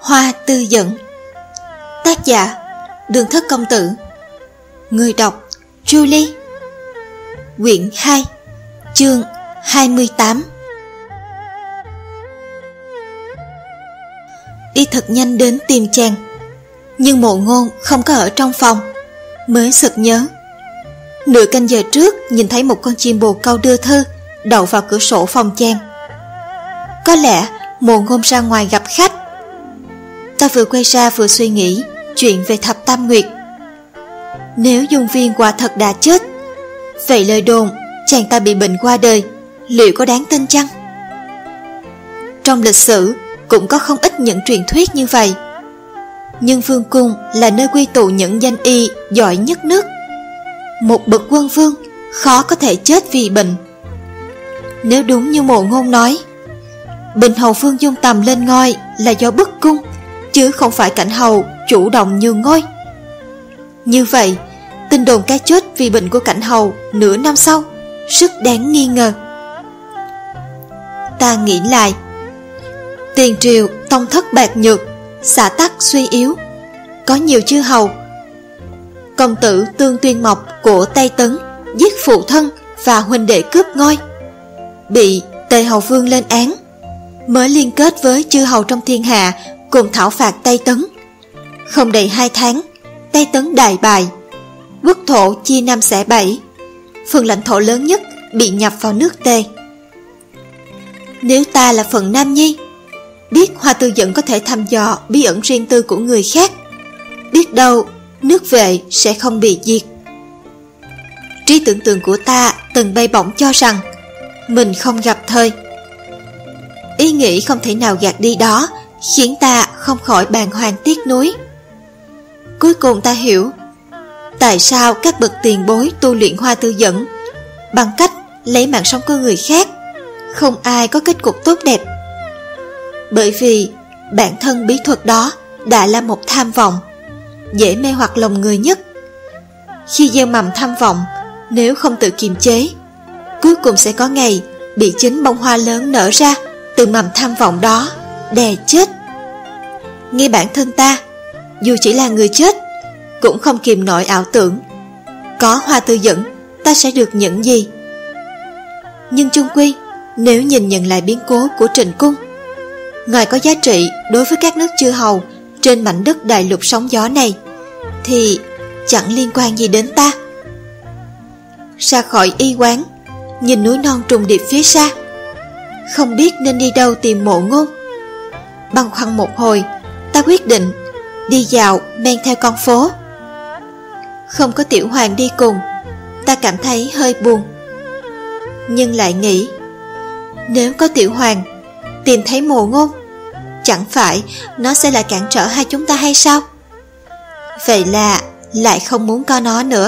Hoa Tư Dẫn. Tác giả Đường Thất Công Tử. Người đọc Julie. Quyển 2, chương 28. Y thật nhanh đến tìm chàng, nhưng Mộ Ngôn không có ở trong phòng. Mới sực nhớ, nửa canh giờ trước nhìn thấy một con chim bồ câu đưa thư đậu vào cửa sổ phòng chàng. Có lẽ Mộ Ngôn ra ngoài gặp khách. Ta vừa quay ra vừa suy nghĩ chuyện về Thập Tam Nguyệt. Nếu Dung Viên quả thật đã chết, vậy lời đồn chàng ta bị bệnh qua đời liệu có đáng tin chăng? Trong lịch sử cũng có không ít những truyền thuyết như vậy. Nhưng Vương Cung là nơi quy tụ những danh y giỏi nhất nước. Một bậc quân vương khó có thể chết vì bệnh. Nếu đúng như Mộ Ngôn nói, Bình Hầu Vương Dung Tầm lên ngôi là do bức cung, chứ không phải Cảnh Hầu chủ động nhường ngôi. Như vậy, tin đồn cái chết vì bệnh của Cảnh Hầu nửa năm sau rất đáng nghi ngờ. Ta nghĩ lại, tiền triều tông thất bạc nhược, xã tắc suy yếu, có nhiều chư hầu. Công tử Tương Tuyên Mộc của Tây Tấn giết phụ thân và huynh đệ cướp ngôi, bị Tề Hầu Vương lên án, mới liên kết với chư hầu trong thiên hạ cùng thảo phạt Tây Tấn. Không đầy 2 tháng, Tây Tấn đại bại, quốc thổ chia 5 xẻ 7, phần lãnh thổ lớn nhất bị nhập vào nước Tề. Nếu ta là phần Nam Nhi, biết Hoa Tư Dẫn có thể thăm dò bí ẩn riêng tư của người khác, biết đâu nước Vệ sẽ không bị diệt. Trí tưởng tượng của ta từng bay bổng cho rằng mình không gặp thời. Ý nghĩ không thể nào gạt đi đó khiến ta không khỏi bàng hoàng tiếc nuối. Cuối cùng ta hiểu tại sao các bậc tiền bối tu luyện Hoa Tư Dẫn bằng cách lấy mạng sống của người khác, không ai có kết cục tốt đẹp. Bởi vì bản thân bí thuật đó đã là một tham vọng, dễ mê hoặc lòng người nhất. Khi gieo mầm tham vọng, nếu không tự kiềm chế, cuối cùng sẽ có ngày bị chính bông hoa lớn nở ra từ mầm tham vọng đó đè chết. Ngay bản thân ta, dù chỉ là người chết, cũng không kìm nổi ảo tưởng có Hoa Tư Dẫn ta sẽ được những gì. Nhưng chung quy, nếu nhìn nhận lại biến cố của Trịnh Cung, ngoài có giá trị đối với các nước chư hầu trên mảnh đất đại lục sóng gió này, thì chẳng liên quan gì đến ta. Ra khỏi y quán, nhìn núi non trùng điệp phía xa, không biết nên đi đâu tìm Mộ Ngôn. Băn khoăn một hồi, ta quyết định đi dạo men theo con phố. Không có Tiểu Hoàng đi cùng, ta cảm thấy hơi buồn. Nhưng lại nghĩ, nếu có Tiểu Hoàng tìm thấy Mộ Ngôn, chẳng phải nó sẽ là cản trở hai chúng ta hay sao? Vậy là lại không muốn có nó nữa.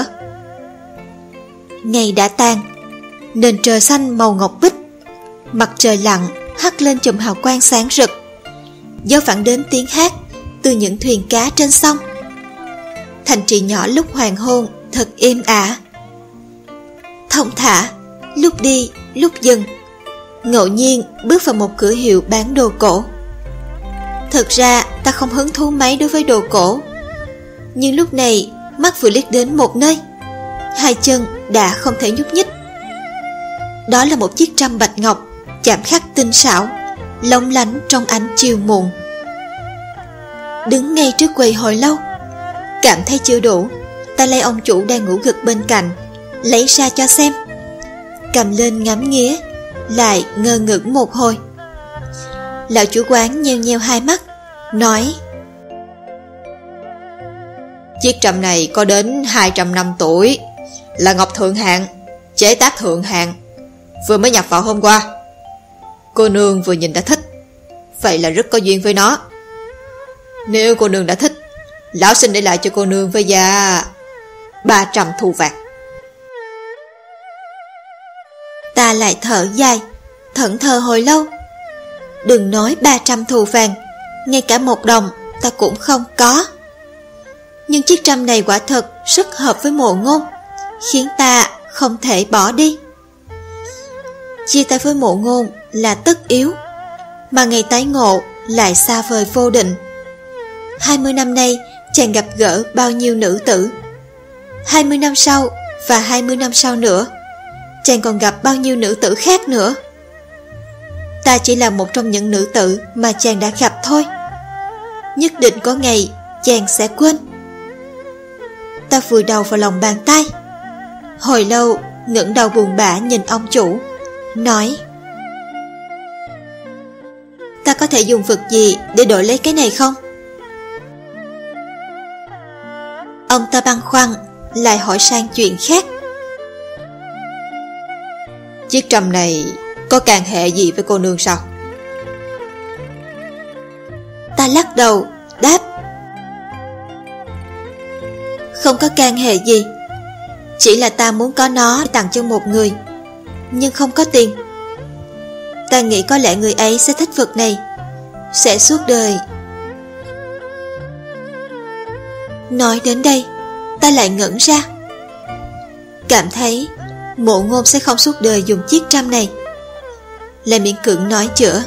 Ngày đã tan, nền trời xanh màu ngọc bích, mặt trời lặn hắt lên chùm hào quang sáng rực. Gió vẳng đến tiếng hát từ những thuyền cá trên sông. Thành trì nhỏ lúc hoàng hôn thật êm ả, thong thả, lúc đi lúc dừng. Ngẫu nhiên bước vào một cửa hiệu bán đồ cổ. Thực ra ta không hứng thú mấy đối với đồ cổ, nhưng lúc này mắt vừa liếc đến một nơi, hai chân đã không thể nhúc nhích. Đó là một chiếc trâm bạch ngọc chạm khắc tinh xảo, lóng lánh trong ánh chiều muộn. Đứng ngay trước quầy hồi lâu, cảm thấy chưa đủ, ta lấy ông chủ đang ngủ gật bên cạnh lấy ra cho xem. Cầm lên ngắm nghía, lại ngơ ngẩn một hồi. Lão chủ quán nheo nheo hai mắt, nói: Chiếc trâm này có đến 200 năm tuổi, là ngọc thượng hạng, chế tác thượng hạng, vừa mới nhập vào hôm qua. Cô nương vừa nhìn đã thích, vậy là rất có duyên với nó. Nếu cô nương đã thích, lão xin để lại cho cô nương với giá 300 thù vàng. Ta lại thở dài, thẫn thờ hồi lâu. Đừng nói 300 thù vàng, ngay cả 1 đồng ta cũng không có. Nhưng chiếc trâm này quả thật rất hợp với Mộ Ngôn, khiến ta không thể bỏ đi. Chia tay với Mộ Ngôn là tất yếu, mà ngày tái ngộ lại xa vời vô định. 20 năm nay chàng gặp gỡ bao nhiêu nữ tử, 20 năm sau và 20 năm sau nữa chàng còn gặp bao nhiêu nữ tử khác nữa. Ta chỉ là một trong những nữ tử mà chàng đã gặp thôi. Nhất định có ngày chàng sẽ quên. Ta vùi đầu vào lòng bàn tay, hồi lâu ngẩng đầu buồn bã nhìn ông chủ, nói: Ta có thể dùng vật gì để đổi lấy cái này không? Ông ta băn khoăn, lại hỏi sang chuyện khác: Chiếc trầm này có can hệ gì với cô nương sao? Ta lắc đầu, đáp: Không có can hệ gì. Chỉ là ta muốn có nó tặng cho một người, nhưng không có tiền. Ta nghĩ có lẽ người ấy sẽ thích vật này, sẽ suốt đời. Nói đến đây, ta lại ngẩn ra, cảm thấy Mộ Ngôn sẽ không suốt đời dùng chiếc trăm này, lại miễn cưỡng nói chữa: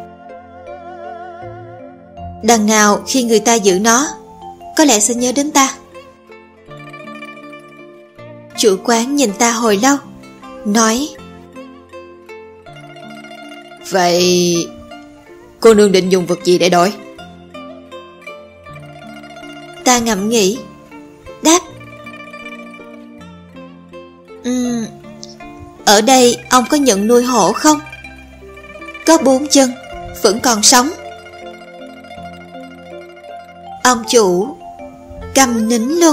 Đằng nào khi người ta giữ nó, có lẽ sẽ nhớ đến ta. Chủ quán nhìn ta hồi lâu, nói: Vậy cô nương định dùng vật gì để đổi? Ta ngẫm nghĩ, đáp: Ở đây ông có nhận nuôi hổ không? Có 4 chân, vẫn còn sống. Ông chủ câm nín luôn.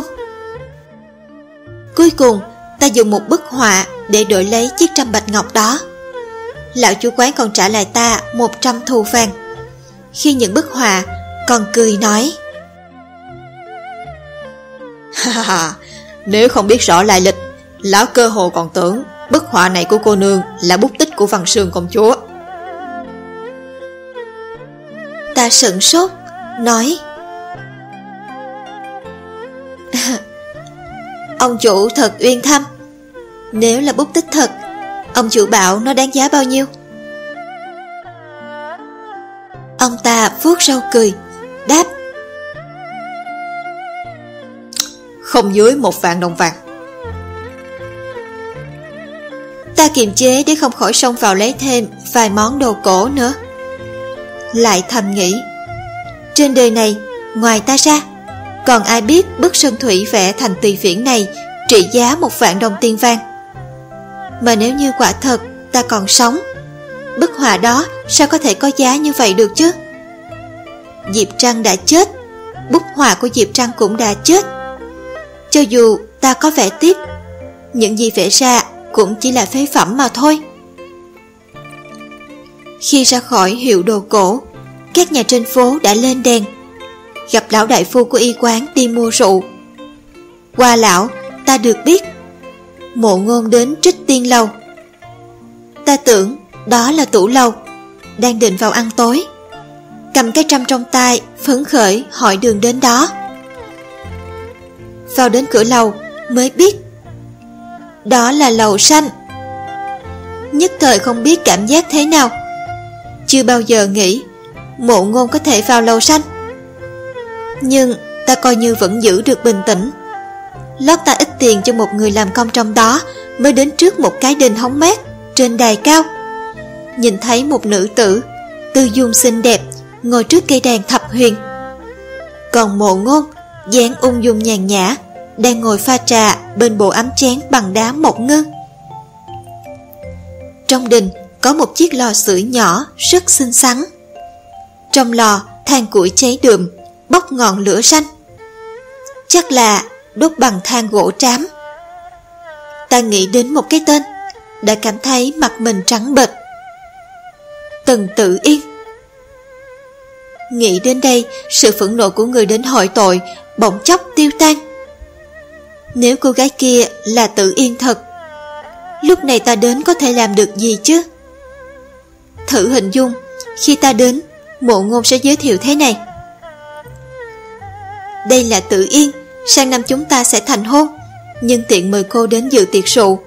Cuối cùng ta dùng một bức họa để đổi lấy chiếc trăm bạch ngọc đó. Lão chủ quán còn trả lại ta 100 thù vàng. Khi nhận bức họa còn cười nói: Nếu không biết rõ lai lịch, lão cơ hồ còn tưởng bức họa này của cô nương là bút tích của Văn Sương công chúa. Ta sửng sốt, nói: Ông chủ thật uyên thâm. Nếu là bút tích thật, ông chủ bảo nó đáng giá bao nhiêu? Ông ta vuốt râu cười, đáp: Không dưới 1 vạn đồng vàng. Ta kiềm chế để không khỏi xông vào lấy thêm vài món đồ cổ nữa. Lại thầm nghĩ, trên đời này ngoài ta ra, còn ai biết bức sơn thủy vẽ thành tùy viễn này trị giá 1 vạn đồng tiền vàng. Mà nếu như quả thật ta còn sống, bức họa đó sao có thể có giá như vậy được chứ? Diệp Trăng đã chết, bức họa của Diệp Trăng cũng đã chết. Cho dù ta có vẽ tiếp, những gì vẽ ra cũng chỉ là phế phẩm mà thôi. Khi ra khỏi hiệu đồ cổ, các nhà trên phố đã lên đèn. Gặp lão đại phu của y quán đi mua rượu. Qua lão, ta được biết Mộ Ngôn đến Trích Tiên Lầu. Ta tưởng đó là tủ lầu, đang định vào ăn tối, cầm cái trăm trong tay, phấn khởi hỏi đường đến đó. Vào đến cửa lầu mới biết đó là lầu xanh. Nhất thời không biết cảm giác thế nào. Chưa bao giờ nghĩ Mộ Ngôn có thể vào lầu xanh. Nhưng ta coi như vẫn giữ được bình tĩnh. Lót ta ít tiền cho một người làm công trong đó, mới đến trước một cái đình hóng mát trên đài cao. Nhìn thấy một nữ tử tư dung xinh đẹp ngồi trước cây đàn thập huyền. Còn Mộ Ngôn dáng ung dung nhàn nhã, đang ngồi pha trà bên bộ ấm chén bằng đá mộc ngư. Trong đình có một chiếc lò sưởi nhỏ rất xinh xắn. Trong lò than củi cháy đượm, bốc ngọn lửa xanh. Chắc là đốt bằng than gỗ trám. Ta nghĩ đến một cái tên, đã cảm thấy mặt mình trắng bệch. Tần Tử Yên. Nghĩ đến đây, sự phẫn nộ của người đến hỏi tội bỗng chốc tiêu tan. Nếu cô gái kia là Tử Yên thật, lúc này ta đến có thể làm được gì chứ? Thử hình dung, khi ta đến, Mộ Ngôn sẽ giới thiệu thế này: Đây là Tử Yên, sang năm chúng ta sẽ thành hôn, nhân tiện mời cô đến dự tiệc rượu.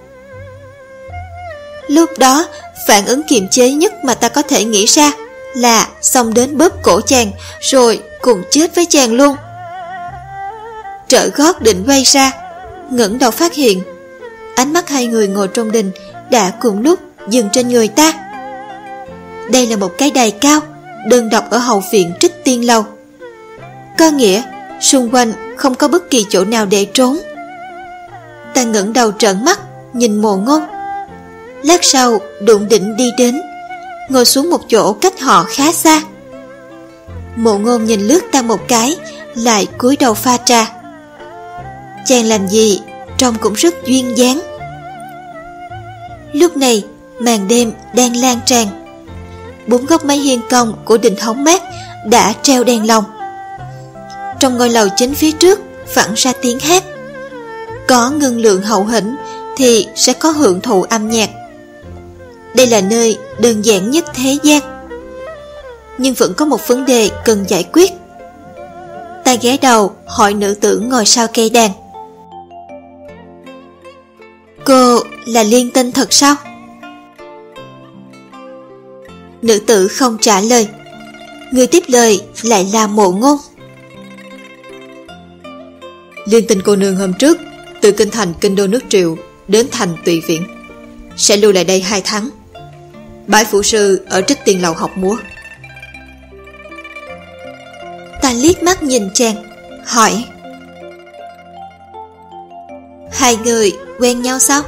Lúc đó, phản ứng kiềm chế nhất mà ta có thể nghĩ ra là xông đến bóp cổ chàng, rồi cùng chết với chàng luôn. Trở gót định quay ra, ngẩng đầu phát hiện ánh mắt hai người ngồi trong đình đã cùng lúc dừng trên người ta. Đây là một cái đài cao đơn độc ở hậu viện Trích Tiên Lâu, có nghĩa xung quanh không có bất kỳ chỗ nào để trốn. Ta ngẩng đầu trợn mắt nhìn Mộ Ngôn. Lát sau đụng định đi đến, ngồi xuống một chỗ cách họ khá xa. Mộ Ngôn nhìn lướt ta một cái, lại cúi đầu pha trà. Chàng làm gì trông cũng rất duyên dáng. Lúc này màn đêm đang lan tràn. 4 góc mái hiên cong của đình hóng mát đã treo đèn lồng. Trong ngôi lầu chính phía trước vẳng ra tiếng hát. Có ngân lượng hậu hĩnh thì sẽ có hưởng thụ âm nhạc. Đây là nơi đơn giản nhất thế gian, nhưng vẫn có một vấn đề cần giải quyết. Ta ghé đầu hỏi nữ tử ngồi sau cây đàn: Cô là Liên Tinh thật sao? Nữ tử không trả lời. Người tiếp lời lại là Mộ Ngôn. Liên Tinh cô nương hôm trước từ kinh thành Kinh Đô nước Triệu đến thành Tùy Viễn, sẽ lưu lại đây 2 tháng. Bái phụ sư ở Trích Tiên Lầu học múa. Ta liếc mắt nhìn chàng, hỏi: Hai người quen nhau sao?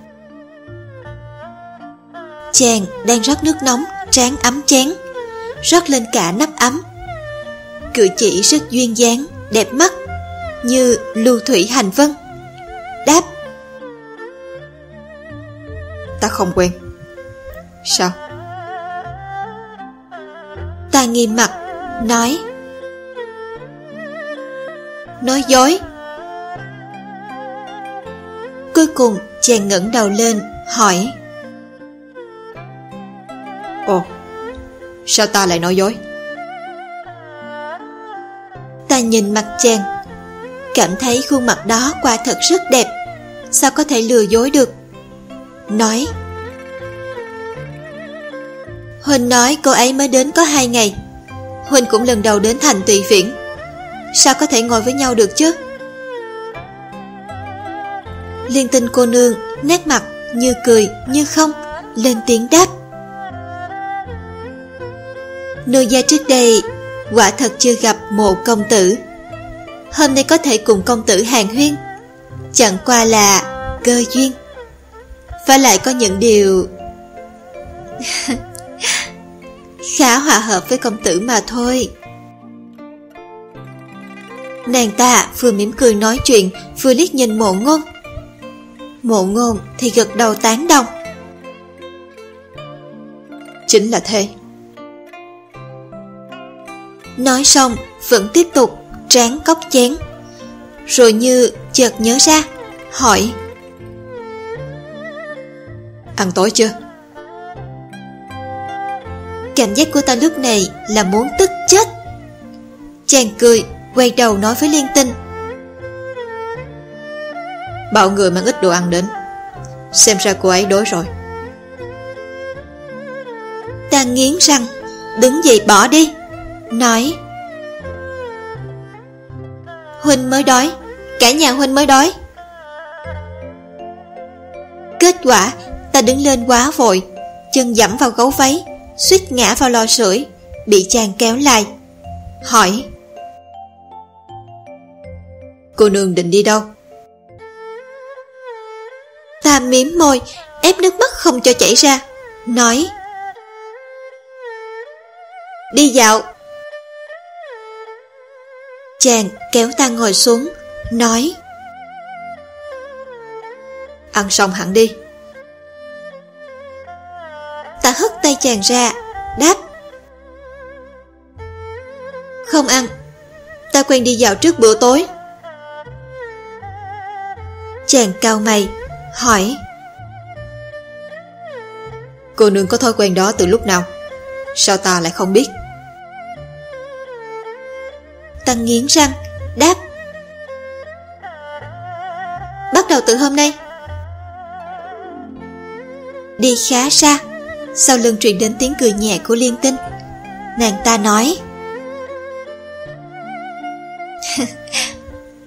Chàng đang rót nước nóng tráng ấm chén, rót lên cả nắp ấm. Cử chỉ rất duyên dáng, đẹp mắt, như lưu thủy hành vân. Đáp: Ta không quen. Sao? Ta nghiêm mặt nói: Nói dối. Cuối cùng chàng ngẩng đầu lên hỏi: Ồ, sao ta lại nói dối? Ta nhìn mặt chàng, cảm thấy khuôn mặt đó quả thật rất đẹp, sao có thể lừa dối được. Nói: Huynh nói cô ấy mới đến có 2 ngày. Huynh cũng lần đầu đến thành Tùy Viễn, sao có thể ngồi với nhau được chứ? Liên Tinh cô nương nét mặt như cười như không, lên tiếng đáp: Nô gia trước đây quả thật chưa gặp Mộ công tử. Hôm nay có thể cùng công tử hàn huyên, chẳng qua là cơ duyên. Và lại có những điều khá hòa hợp với công tử mà thôi. Nàng ta vừa mỉm cười nói chuyện, vừa liếc nhìn Mộ Ngôn. Mộ Ngôn thì gật đầu tán đồng. Chính là thế. Nói xong vẫn tiếp tục tráng cốc chén, rồi như chợt nhớ ra, hỏi: Ăn tối chưa? Cảm giác của ta lúc này là muốn tức chết. Chàng cười, quay đầu nói với Liên Tinh: Bảo người mang ít đồ ăn đến, xem ra cô ấy đói rồi. Ta nghiến răng, đứng dậy bỏ đi, nói: Huynh mới đói, cả nhà huynh mới đói. Kết quả ta đứng lên quá vội, chân dẫm vào gấu váy, suýt ngã vào lò sưởi, bị chàng kéo lại, hỏi: Cô nương định đi đâu? Ta mím môi, ép nước mắt không cho chảy ra, nói: Đi dạo. Chàng kéo ta ngồi xuống, nói: Ăn xong hẳn đi. Ta hất tay chàng ra, đáp: Không ăn, ta quen đi dạo trước bữa tối. Chàng cau mày, hỏi: Cô nương có thói quen đó từ lúc nào? Sao ta lại không biết? Ta nghiến răng, đáp: Bắt đầu từ hôm nay. Đi khá xa, sau lưng truyền đến tiếng cười nhẹ của Liên Tinh. Nàng ta nói: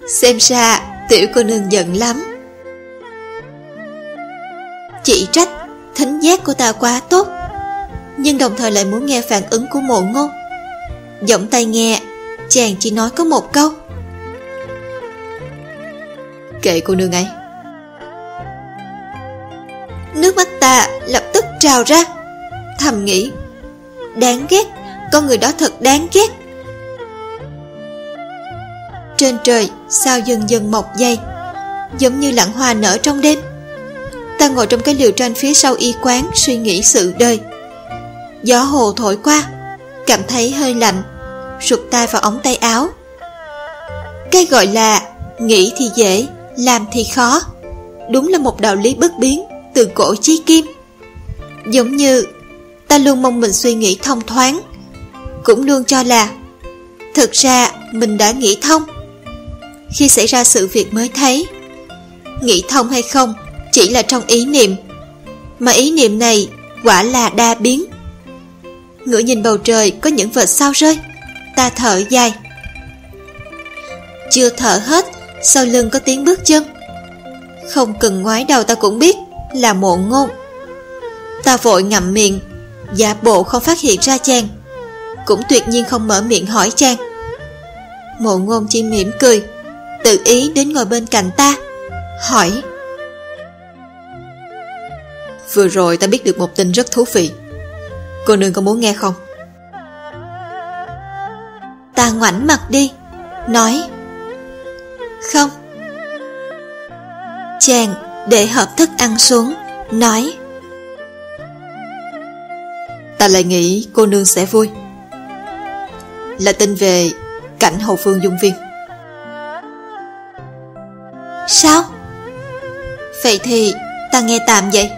Xem ra tiểu cô nương giận lắm. Chỉ trách thính giác của ta quá tốt, nhưng đồng thời lại muốn nghe phản ứng của Mộ Ngôn. Giọng tai nghe, chàng chỉ nói có một câu: kệ cô nương ấy. Nước mắt ta lập tức trào ra, thầm nghĩ: đáng ghét, con người đó thật đáng ghét. Trên trời sao dần dần mọc dây, giống như lặng hoa nở trong đêm. Ta ngồi trong cái liều tranh phía sau y quán suy nghĩ sự đời. Gió hồ thổi qua, cảm thấy hơi lạnh, rụt tay vào ống tay áo. Cái gọi là nghĩ thì dễ, làm thì khó, đúng là một đạo lý bất biến từ cổ chí kim. Giống như ta luôn mong mình suy nghĩ thông thoáng, cũng luôn cho là thực ra mình đã nghĩ thông. Khi xảy ra sự việc mới thấy, nghĩ thông hay không chỉ là trong ý niệm, mà ý niệm này quả là đa biến. Ngửa nhìn bầu trời có những vệt sao rơi, ta thở dài. Chưa thở hết, sau lưng có tiếng bước chân. Không cần ngoái đầu ta cũng biết là Mộ Ngôn. Ta vội ngậm miệng, giả bộ không phát hiện ra chàng, cũng tuyệt nhiên không mở miệng hỏi chàng. Mộ Ngôn chỉ mỉm cười, tự ý đến ngồi bên cạnh ta, hỏi: vừa rồi ta biết được một tin rất thú vị, cô nương có muốn nghe không? Ta ngoảnh mặt đi, nói: không. Chàng để hộp thức ăn xuống, nói: ta lại nghĩ cô nương sẽ vui. Là tin về cảnh hầu phương Dung Viên. Sao? Vậy thì ta nghe tạm vậy.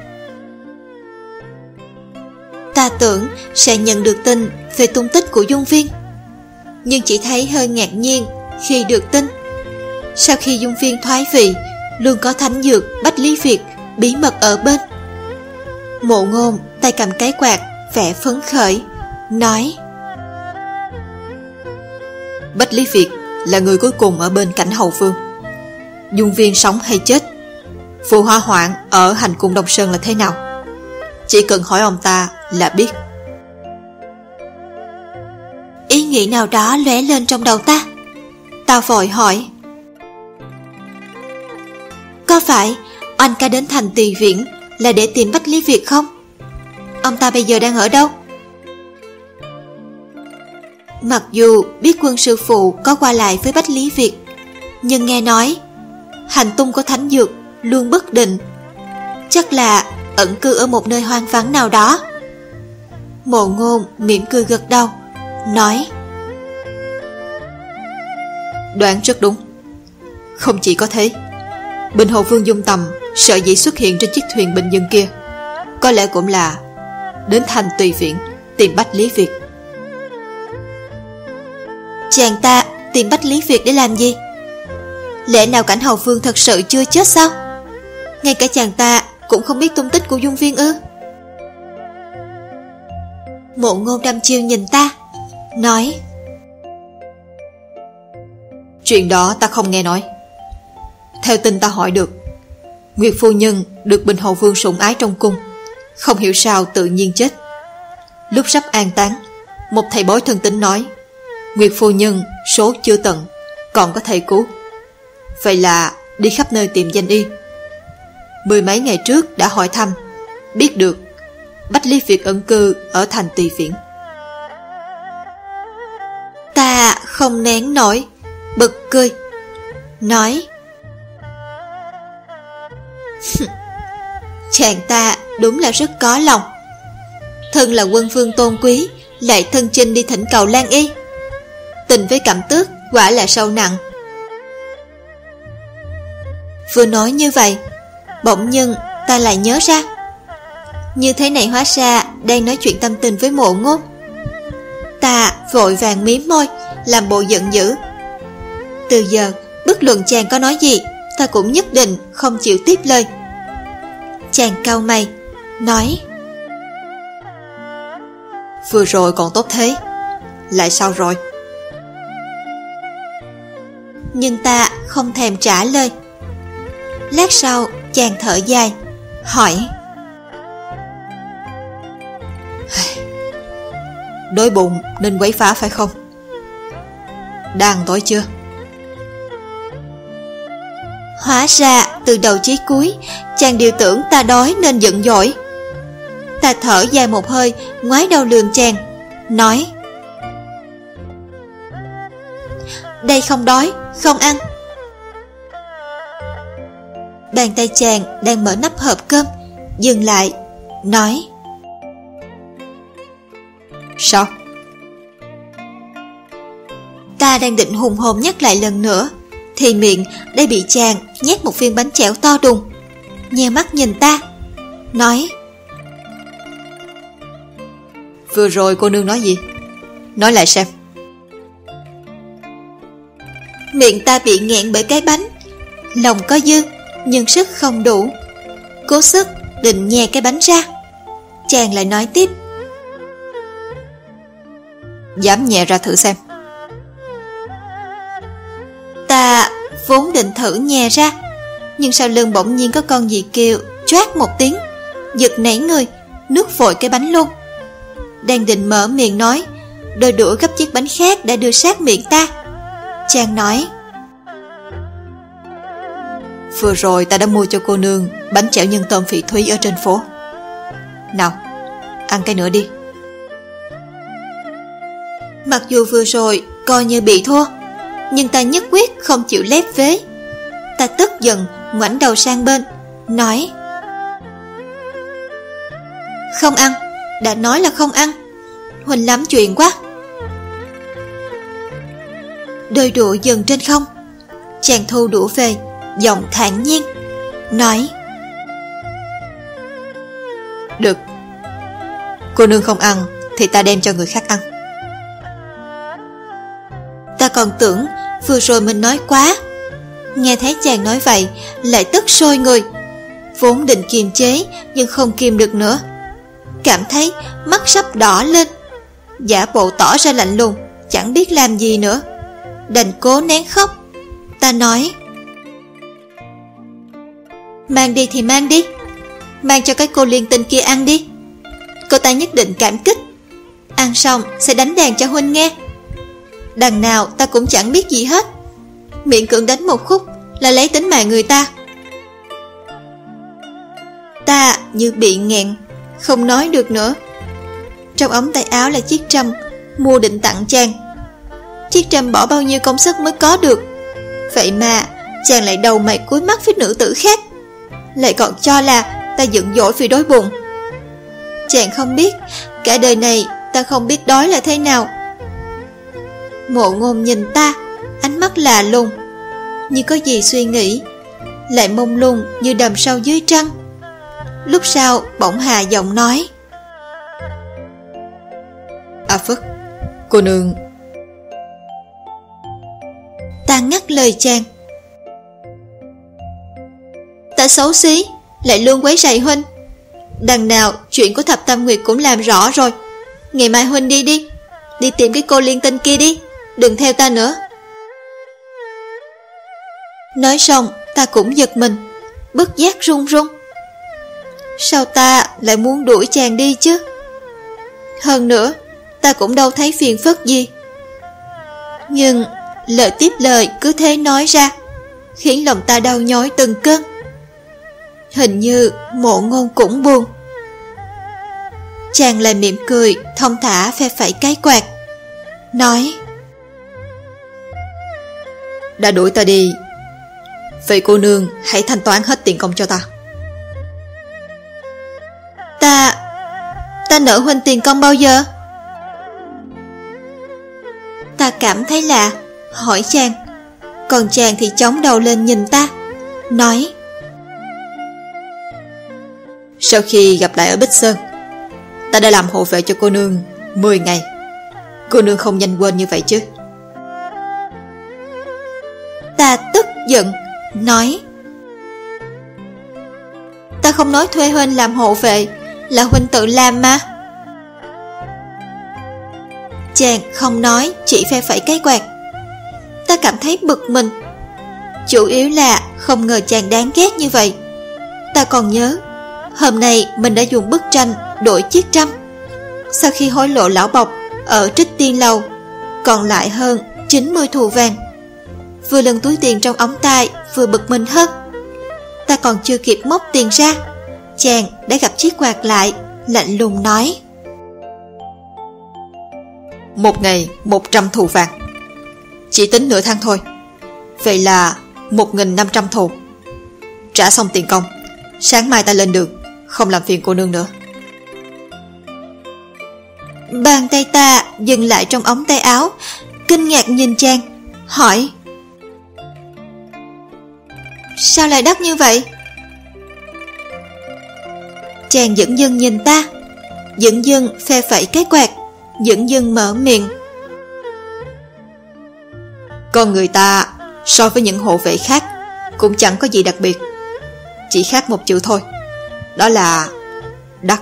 Ta tưởng sẽ nhận được tin về tung tích của Dung Viên, nhưng chỉ thấy hơi ngạc nhiên khi được tin. Sau khi Dung Viên thoái vị, luôn có thánh dược Bách Lý Việt bí mật ở bên. Mộ Ngôn tay cầm cái quạt, vẻ phấn khởi, nói: Bách Lý Việt là người cuối cùng ở bên cảnh hầu phương. Dung Viên sống hay chết, Phù Hoa Hoạn ở hành cung Đông Sơn là thế nào, chỉ cần hỏi ông ta là biết. Ý nghĩ nào đó lóe lên trong đầu ta. Ta vội hỏi: có phải oanh ca đến thành Tùy Viễn là để tìm Bách Lý Việt không? Ông ta bây giờ đang ở đâu? Mặc dù biết quân sư phụ có qua lại với Bách Lý Việt, nhưng nghe nói hành tung của thánh dược luôn bất định, chắc là ẩn cư ở một nơi hoang vắng nào đó. Mộ Ngôn mỉm cười gật đầu, nói: đoán rất đúng. Không chỉ có thế, Bình Hồ Vương Dung Tầm sợ dĩ xuất hiện trên chiếc thuyền bình dân kia, có lẽ cũng là đến thành Tùy Viễn tìm Bách Lý Việt. Chàng ta tìm Bách Lý Việt để làm gì? Lẽ nào cảnh hầu vương thật sự chưa chết sao? Ngay cả chàng ta cũng không biết tung tích của Dung Viên ư? Mộ Ngôn đăm chiêu nhìn ta, nói: chuyện đó ta không nghe nói. Theo tin ta hỏi được, Nguyệt phu nhân được Bình Hầu Vương sủng ái trong cung, không hiểu sao tự nhiên chết. Lúc sắp an táng, một thầy bói thân tín nói Nguyệt phu nhân số chưa tận, còn có thể cứu. Vậy là đi khắp nơi tìm danh y. 10 mấy ngày trước đã hỏi thăm, biết được Bách Lý Việt ẩn cư ở thành Tùy Viễn. Ta không nén nổi, bật cười, nói: chàng ta đúng là rất có lòng. Thân là quân vương tôn quý, lại thân chinh đi thỉnh cầu Lan Y. Tình với Cẩm Tước quả là sâu nặng. Vừa nói như vậy, bỗng nhiên ta lại nhớ ra, như thế này hóa ra đang nói chuyện tâm tình với Mộ Ngôn. Ta vội vàng mím môi, làm bộ giận dữ. Từ giờ bất luận chàng có nói gì, ta cũng nhất định không chịu tiếp lời. Chàng cau mày, nói: vừa rồi còn tốt thế, lại sao rồi? nhưng ta không thèm trả lời. Lát sau chàng thở dài, hỏi: Đói bụng nên quấy phá phải không? Đang tối chưa? Hóa ra từ đầu chí cuối chàng đều tưởng ta đói nên giận dỗi. Ta thở dài một hơi, ngoái đầu lườm chàng, nói: Đây không đói, không ăn. Bàn tay chàng đang mở nắp hộp cơm dừng lại, nói: Sao? Ta đang định hùng hồn nhắc lại lần nữa thì miệng đã bị chàng nhét một viên bánh chẻo to đùng. Nheo mắt nhìn ta, nói: Vừa rồi cô nương nói gì? Nói lại xem. Miệng ta bị nghẹn bởi cái bánh, lòng có dư nhưng sức không đủ, cố sức định nhè cái bánh ra. Chàng lại nói tiếp: Dám nhè ra thử xem. Ta vốn định thử nhè ra, nhưng sau lưng bỗng nhiên có con gì kêu choát một tiếng, giật nảy người, nuốt vội cái bánh luôn. Đang định mở miệng nói, đôi đũa gấp chiếc bánh khác đã đưa sát miệng ta. Chàng nói: Vừa rồi ta đã mua cho cô nương bánh chẻo nhân tôm phỉ thúy ở trên phố. Nào, ăn cái nữa đi. Mặc dù vừa rồi coi như bị thua, nhưng ta nhất quyết không chịu lép vế. Ta tức giận ngoảnh đầu sang bên, nói: Không ăn, đã nói là không ăn. Huynh lắm chuyện quá. Đôi đũa dừng trên không. Chàng thu đũa về, giọng thản nhiên, nói: Được, cô nương không ăn thì ta đem cho người khác ăn. Ta còn tưởng vừa rồi mình nói quá. Nghe thấy chàng nói vậy lại tức sôi người. Vốn định kiềm chế nhưng không kiềm được nữa. Cảm thấy mắt sắp đỏ lên, giả bộ tỏ ra lạnh lùng, chẳng biết làm gì nữa, đành cố nén khóc. Ta nói: Mang đi thì mang đi, mang cho cái cô liên tinh kia ăn đi. Cô ta nhất định cảm kích. Ăn xong sẽ đánh đàn cho huynh nghe. Đằng nào ta cũng chẳng biết gì hết, miệng cưỡng đánh một khúc là lấy tính mạng người ta. Ta như bị nghẹn, không nói được nữa. Trong ống tay áo là chiếc trâm mua định tặng chàng. Chiếc trâm bỏ bao nhiêu công sức mới có được, vậy mà chàng lại đầu mày cúi mắt với nữ tử khác, lại còn cho là ta giận dỗi vì đói bụng. Chàng không biết cả đời này ta không biết đói là thế nào. Mộ Ngôn nhìn ta, ánh mắt lạ lùng, như có gì suy nghĩ, lại mông lung như đầm sâu dưới trăng. Lúc sau bỗng hạ giọng nói: À Phất, cô nương. Ta ngắt lời chàng: Ta xấu xí, lại luôn quấy rầy huynh. Đằng nào chuyện của Thập Tam Nguyệt cũng làm rõ rồi. Ngày mai huynh đi đi, đi tìm cái cô liên tinh kia đi, đừng theo ta nữa. Nói xong ta cũng giật mình, bất giác run run. Sao ta lại muốn đuổi chàng đi chứ? Hơn nữa ta cũng đâu thấy phiền phức gì. Nhưng lời tiếp lời cứ thế nói ra, khiến lòng ta đau nhói từng cơn. Hình như Mộ Ngôn cũng buồn. Chàng lại mỉm cười, thong thả phe phẩy cái quạt, nói: Đã đuổi ta đi, vậy cô nương hãy thanh toán hết tiền công cho ta. Ta nợ huynh tiền công bao giờ? Ta cảm thấy lạ, hỏi chàng. Còn chàng thì chống đầu lên nhìn ta, nói: Sau khi gặp lại ở Bích Sơn, ta đã làm hộ vệ cho cô nương 10 ngày. Cô nương không nhanh quên như vậy chứ? Ta tức giận, nói: Ta không nói thuê huynh làm hộ vệ, là huynh tự làm mà. Chàng không nói, chỉ phe phẩy cái quạt. Ta cảm thấy bực mình, Chủ yếu là không ngờ chàng đáng ghét như vậy. Ta còn nhớ hôm nay mình đã dùng bức tranh đổi chiếc trăm. Sau khi hối lộ lão bộc ở Trích Tiên Lầu, còn lại hơn 90 thù vàng. Vừa lần túi tiền trong ống tay, vừa bực mình hơn. Ta còn chưa kịp móc tiền ra, chàng đã gặp chiếc quạt lại, lạnh lùng nói: Một ngày 100 thù vàng. Chỉ tính nửa tháng thôi. Vậy là 1.500 thù. Trả xong tiền công, sáng mai ta lên đường, không làm phiền cô nương nữa. Bàn tay ta dừng lại trong ống tay áo, kinh ngạc nhìn chàng, hỏi: Sao lại đắt như vậy? Chàng dửng dưng nhìn ta, dửng dưng phe phẩy cái quạt, dửng dưng mở miệng: Con người ta so với những hộ vệ khác cũng chẳng có gì đặc biệt, chỉ khác một chữ thôi, đó là đắt.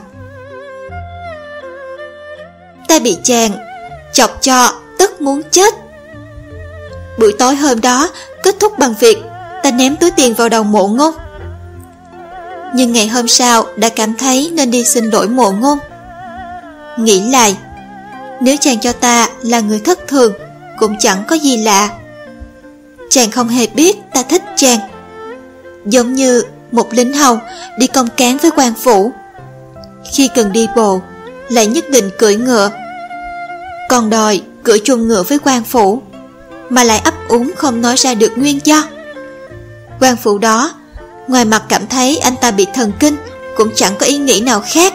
Ta bị chàng chọc cho tức muốn chết. Buổi tối hôm đó kết thúc bằng việc ta ném túi tiền vào đầu Mộ Ngôn. Nhưng ngày hôm sau đã cảm thấy nên đi xin lỗi Mộ Ngôn. Nghĩ lại, nếu chàng cho ta là người thất thường cũng chẳng có gì lạ. Chàng không hề biết ta thích chàng, giống như một lính hầu đi công cán với quan phủ, khi cần đi bộ lại nhất định cưỡi ngựa, còn đòi cưỡi chung ngựa với quan phủ mà lại ấp úng không nói ra được nguyên do. Quan phủ đó ngoài mặt cảm thấy anh ta bị thần kinh, cũng chẳng có ý nghĩ nào khác.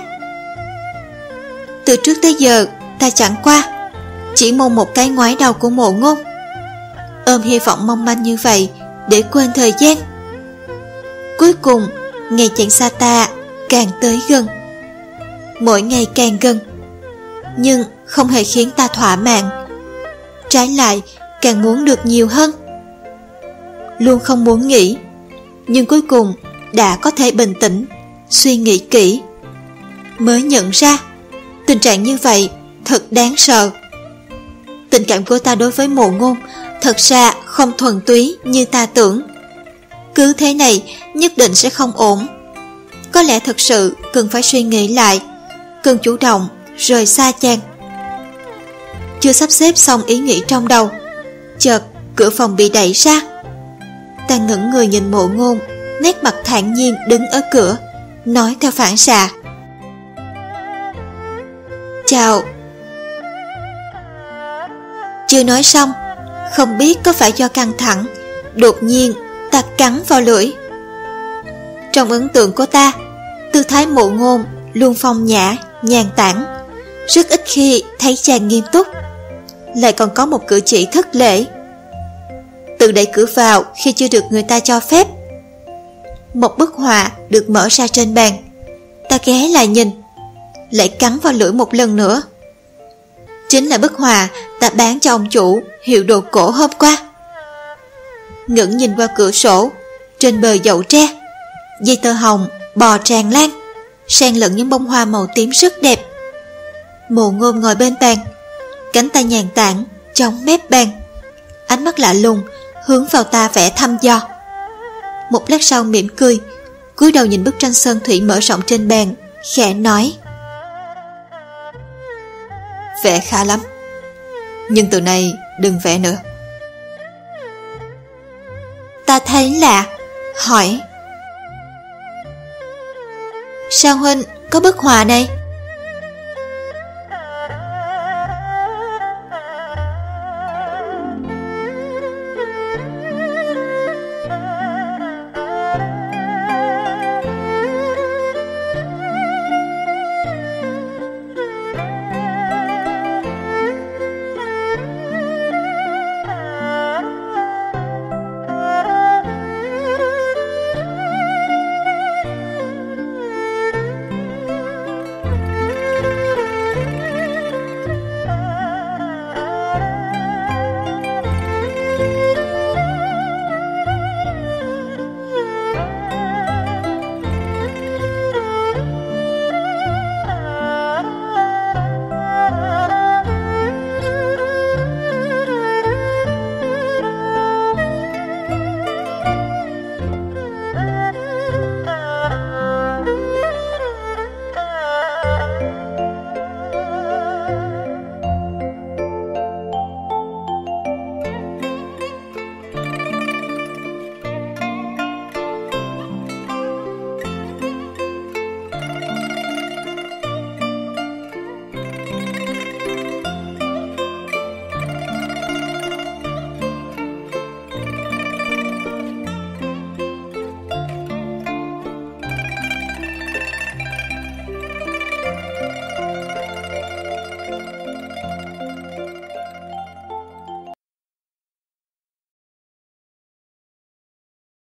Từ trước tới giờ ta chẳng qua chỉ mong một cái ngoái đầu của Mộ Ngôn, ôm hy vọng mong manh như vậy để quên thời gian. Cuối cùng ngày chàng xa ta càng tới gần, mỗi ngày càng gần, nhưng không hề khiến ta thỏa mãn, trái lại càng muốn được nhiều hơn. Luôn không muốn nghỉ, nhưng cuối cùng đã có thể bình tĩnh suy nghĩ kỹ, mới nhận ra tình trạng như vậy thật đáng sợ. Tình cảm của ta đối với Mộ Ngôn thật ra không thuần túy như ta tưởng. Cứ thế này nhất định sẽ không ổn. Có lẽ thật sự cần phải suy nghĩ lại, cần chủ động rời xa chàng. Chưa sắp xếp xong ý nghĩ trong đầu, chợt cửa phòng bị đẩy ra. Ta ngẩng người nhìn Mộ Ngôn, nét mặt thản nhiên đứng ở cửa, nói theo phản xạ: Chào. Chưa nói xong, không biết có phải do căng thẳng, đột nhiên ta cắn vào lưỡi. Trong ấn tượng của ta, tư thái Mộ Ngôn luôn phong nhã, nhàn tản, rất ít khi thấy chàng nghiêm túc, lại còn có một cử chỉ thất lễ. Tự đẩy cửa vào khi chưa được người ta cho phép. Một bức họa được mở ra trên bàn, ta ghé lại nhìn, lại cắn vào lưỡi một lần nữa. Chính là bức họa ta bán cho ông chủ hiệu đồ cổ hôm qua. Ngẩng nhìn qua cửa sổ, trên bờ dậu tre, dây tơ hồng bò tràn lan, xen lẫn những bông hoa màu tím rất đẹp. Mộ Ngôn ngồi bên bàn, cánh tay nhàn tản chống mép bàn, ánh mắt lạ lùng hướng vào ta vẻ thăm dò. Một lát sau mỉm cười, cúi đầu nhìn bức tranh sơn thủy mở rộng trên bàn, khẽ nói: Vẽ khá lắm, nhưng từ nay đừng vẽ nữa. Ta thấy lạ, hỏi: Sao huynh có bức họa này?